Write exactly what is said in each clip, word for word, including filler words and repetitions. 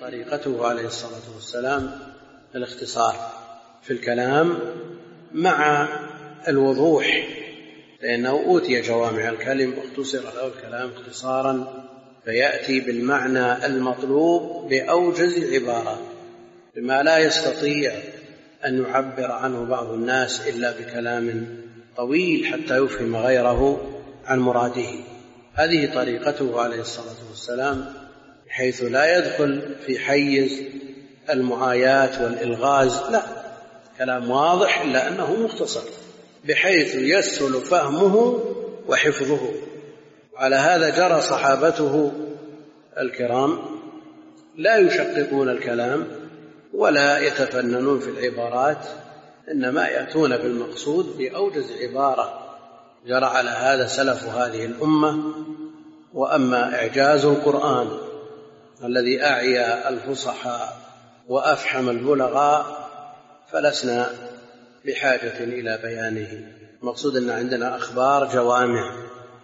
طريقته عليه الصلاة والسلام الاختصار في الكلام مع الوضوح، لأنه أوتي جوامع الكلم واختصر له الكلام اختصارا، فيأتي بالمعنى المطلوب بأوجز عبارة بما لا يستطيع أن يعبر عنه بعض الناس إلا بكلام طويل حتى يفهم غيره عن مراده. هذه طريقته عليه الصلاة والسلام، بحيث لا يدخل في حيز المعايات والإلغاز، لا، كلام واضح إلا أنه مختصر بحيث يسهل فهمه وحفظه. على هذا جرى صحابته الكرام، لا يشققون الكلام ولا يتفننون في العبارات، إنما يأتون بالمقصود بأوجز عبارة. جرى على هذا سلف هذه الأمة. وأما إعجاز القرآن الذي أعيا الفصحاء وأفحم البلغاء فلسنا بحاجة إلى بيانه. المقصود أن عندنا أخبار جوامع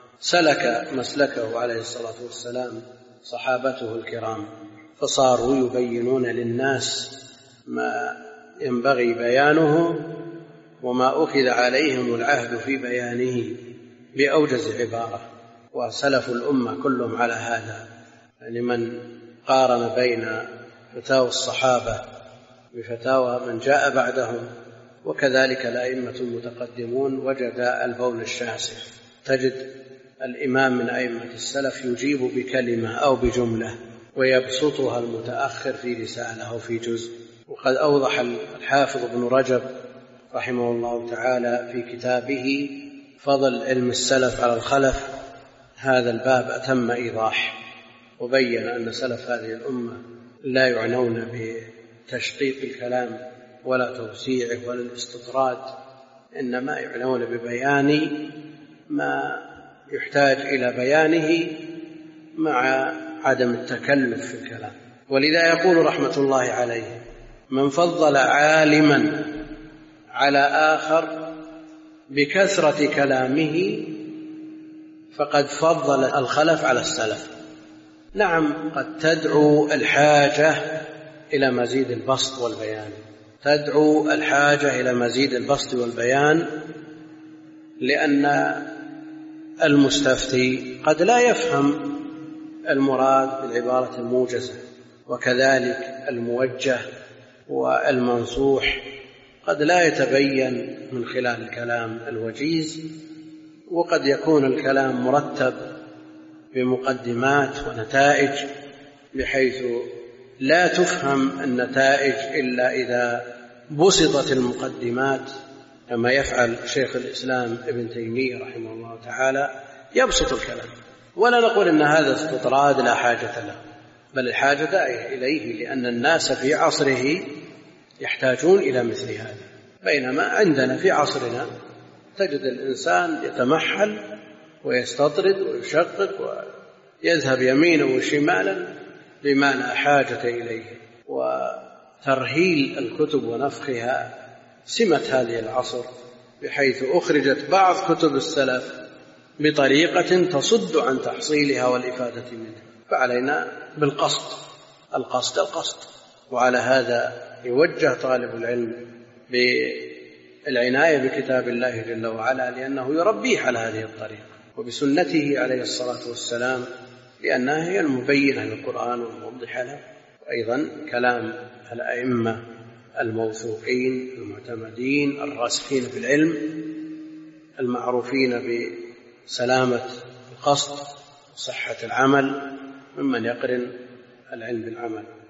سلك مسلكه عليه الصلاة والسلام صحابته الكرام، فصاروا يبينون للناس ما ينبغي بيانه وما أخذ عليهم العهد في بيانه بأوجز عبارة. وسلف الأمة كلهم على هذا، يعني من قارن بين فتاوى الصحابة بفتاوى من جاء بعدهم وكذلك الأئمة المتقدمون وجد البول الشاسع. تجد الإمام من أئمة السلف يجيب بكلمة أو بجملة ويبسطها المتأخر في رسالة أو في جزء. وقد أوضح الحافظ ابن رجب رحمه الله تعالى في كتابه فضل علم السلف على الخلف هذا الباب أتم إيضاح، وبين أن سلف هذه الأمة لا يعنون بتشقيق الكلام ولا توسيعه ولا الاستطراد، إنما يعنون ببيان ما يحتاج إلى بيانه مع عدم التكلف في الكلام. ولذا يقول رحمة الله عليه: من فضل عالما على آخر بكثرة كلامه فقد فضل الخلف على السلف. نعم، قد تدعو الحاجة إلى مزيد البسط والبيان، تدعو الحاجة إلى مزيد البسط والبيان، لأن المستفتي قد لا يفهم المراد بالعبارة الموجزة، وكذلك الموجه والمنصوح قد لا يتبين من خلال الكلام الوجيز، وقد يكون الكلام مرتب بمقدمات ونتائج بحيث لا تفهم النتائج إلا إذا بسطت المقدمات، كما يفعل شيخ الإسلام ابن تيمية رحمه الله تعالى، يبسط الكلام. ولا نقول أن هذا استطراد لا حاجة له، بل الحاجة داعية إليه، لأن الناس في عصره يحتاجون إلى مثل هذا. بينما عندنا في عصرنا تجد الإنسان يتمحل ويستطرد ويشقق ويذهب يمينا وشمالا بما لا حاجة إليه. وترهيل الكتب ونفخها سمة هذه العصر، بحيث أخرجت بعض كتب السلف بطريقة تصد عن تحصيلها والإفادة منها. فعلينا بالقصد، القصد القصد. وعلى هذا يوجه طالب العلم بالعناية بكتاب الله جل وعلا، لأنه يربيه على هذه الطريقة، وبسنته عليه الصلاة والسلام، لأنها هي المبينة للقرآن والموضحة له. وأيضا كلام الأئمة الموثوقين المعتمدين الراسخين في العلم المعروفين بسلامة القصد وصحة العمل، ممن يقرن العلم بالعمل.